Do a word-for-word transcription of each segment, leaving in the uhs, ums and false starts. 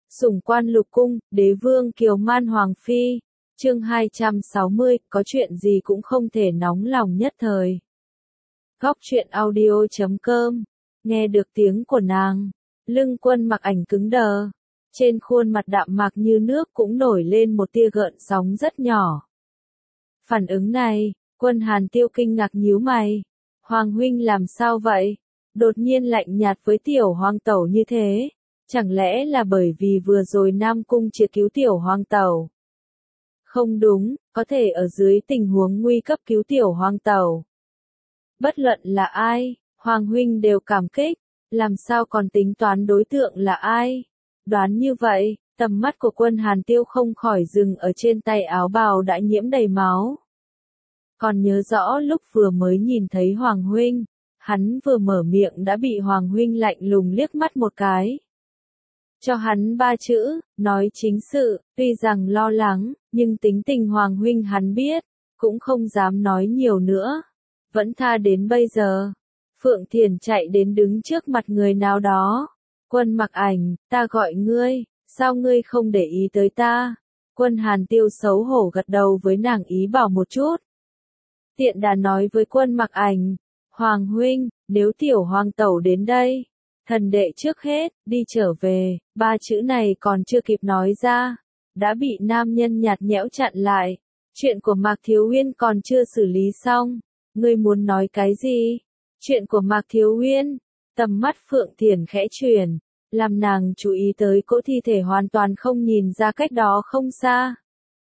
Sủng quan lục cung, đế vương kiều man hoàng phi. Chương hai trăm sáu mươi, có chuyện gì cũng không thể nóng lòng nhất thời. Góc truyện audio chấm com. Nghe được tiếng của nàng, lưng Quân Mặc Ảnh cứng đờ. Trên khuôn mặt đạm mạc như nước cũng nổi lên một tia gợn sóng rất nhỏ. Phản ứng này, Quân Hàn Tiêu kinh ngạc nhíu mày. Hoàng huynh làm sao vậy? Đột nhiên lạnh nhạt với tiểu hoàng tẩu như thế. Chẳng lẽ là bởi vì vừa rồi Nam Cung triệt cứu tiểu hoàng tẩu? Không đúng, có thể ở dưới tình huống nguy cấp cứu tiểu hoàng tẩu. Bất luận là ai, Hoàng huynh đều cảm kích, làm sao còn tính toán đối tượng là ai? Đoán như vậy, tầm mắt của Quân Hàn Tiêu không khỏi dừng ở trên tay áo bào đã nhiễm đầy máu. Còn nhớ rõ lúc vừa mới nhìn thấy Hoàng huynh, hắn vừa mở miệng đã bị Hoàng huynh lạnh lùng liếc mắt một cái. Cho hắn ba chữ, nói chính sự, tuy rằng lo lắng, nhưng tính tình Hoàng huynh hắn biết, cũng không dám nói nhiều nữa. Vẫn tha đến bây giờ. Phượng Thiền chạy đến đứng trước mặt người nào đó. Quân Mặc Ảnh, ta gọi ngươi, sao ngươi không để ý tới ta? Quân Hàn Tiêu xấu hổ gật đầu với nàng ý bảo một chút. Tiện đà nói với Quân Mặc Ảnh, Hoàng huynh, nếu tiểu hoàng tẩu đến đây, thần đệ trước hết, đi trở về, ba chữ này còn chưa kịp nói ra, đã bị nam nhân nhạt nhẽo chặn lại. Chuyện của Mạc Thiếu Uyên còn chưa xử lý xong, ngươi muốn nói cái gì? Chuyện của Mạc Thiếu Uyên, tầm mắt Phượng Thiền khẽ chuyển, làm nàng chú ý tới cỗ thi thể hoàn toàn không nhìn ra cách đó không xa.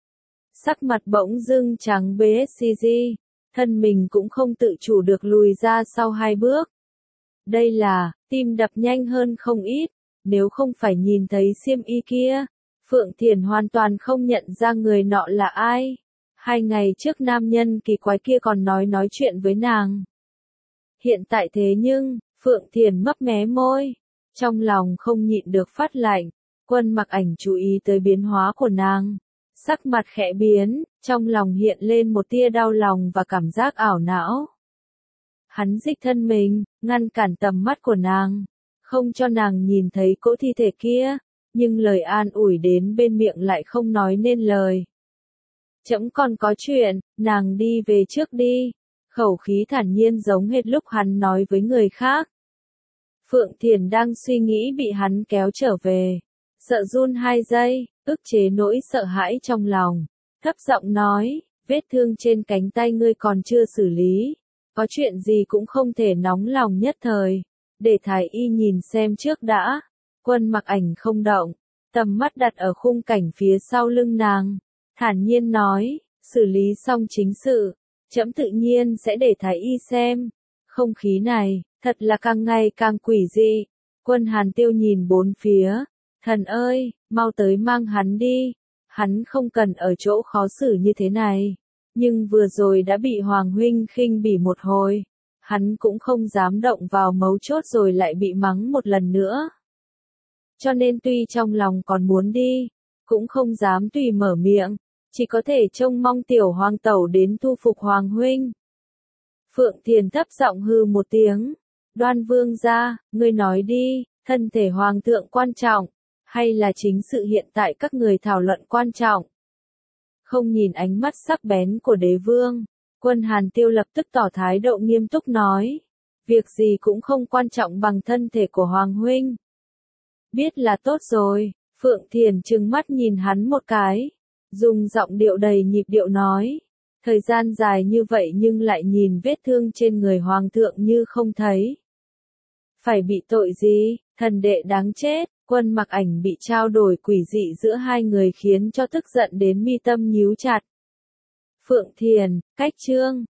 Sắc mặt bỗng dưng trắng bết, thân mình cũng không tự chủ được lùi ra sau hai bước. Đây là, tim đập nhanh hơn không ít, nếu không phải nhìn thấy xiêm y kia, Phượng Thiền hoàn toàn không nhận ra người nọ là ai. Hai ngày trước nam nhân kỳ quái kia còn nói nói chuyện với nàng. Hiện tại thế nhưng, Phượng Thiền mấp mé môi, trong lòng không nhịn được phát lạnh. Quân Mặc Ảnh chú ý tới biến hóa của nàng, sắc mặt khẽ biến, trong lòng hiện lên một tia đau lòng và cảm giác ảo não. Hắn dịch thân mình, ngăn cản tầm mắt của nàng, không cho nàng nhìn thấy cỗ thi thể kia, nhưng lời an ủi đến bên miệng lại không nói nên lời. Trẫm còn có chuyện, nàng đi về trước đi, khẩu khí thản nhiên giống hệt lúc hắn nói với người khác. Phượng Thiền đang suy nghĩ bị hắn kéo trở về, sợ run hai giây, ức chế nỗi sợ hãi trong lòng, thấp giọng nói, vết thương trên cánh tay ngươi còn chưa xử lý, có chuyện gì cũng không thể nóng lòng nhất thời, để thái y nhìn xem trước đã. Quân Mặc Ảnh không động, tầm mắt đặt ở khung cảnh phía sau lưng nàng, thản nhiên nói, xử lý xong chính sự, trẫm tự nhiên sẽ để thái y xem. Không khí này, thật là càng ngày càng quỷ dị. Quân Hàn Tiêu nhìn bốn phía, thần ơi, mau tới mang hắn đi, hắn không cần ở chỗ khó xử như thế này. Nhưng vừa rồi đã bị Hoàng huynh khinh bỉ một hồi, hắn cũng không dám động vào mấu chốt rồi lại bị mắng một lần nữa. Cho nên tuy trong lòng còn muốn đi, cũng không dám tùy mở miệng, chỉ có thể trông mong tiểu hoàng tẩu đến thu phục Hoàng huynh. Phượng Thiền thấp giọng hư một tiếng, Đoan vương gia, ngươi nói đi, thân thể hoàng thượng quan trọng, hay là chính sự hiện tại các người thảo luận quan trọng? Không nhìn ánh mắt sắc bén của đế vương, Quân Hàn Tiêu lập tức tỏ thái độ nghiêm túc nói, việc gì cũng không quan trọng bằng thân thể của Hoàng huynh. Biết là tốt rồi, Phượng Thiền trừng mắt nhìn hắn một cái, dùng giọng điệu đầy nhịp điệu nói, thời gian dài như vậy nhưng lại nhìn vết thương trên người Hoàng thượng như không thấy. Phải bị tội gì, thần đệ đáng chết. Quân Mặc Ảnh bị trao đổi quỷ dị giữa hai người khiến cho tức giận đến mi tâm nhíu chặt. Phượng Thiền, cách chương.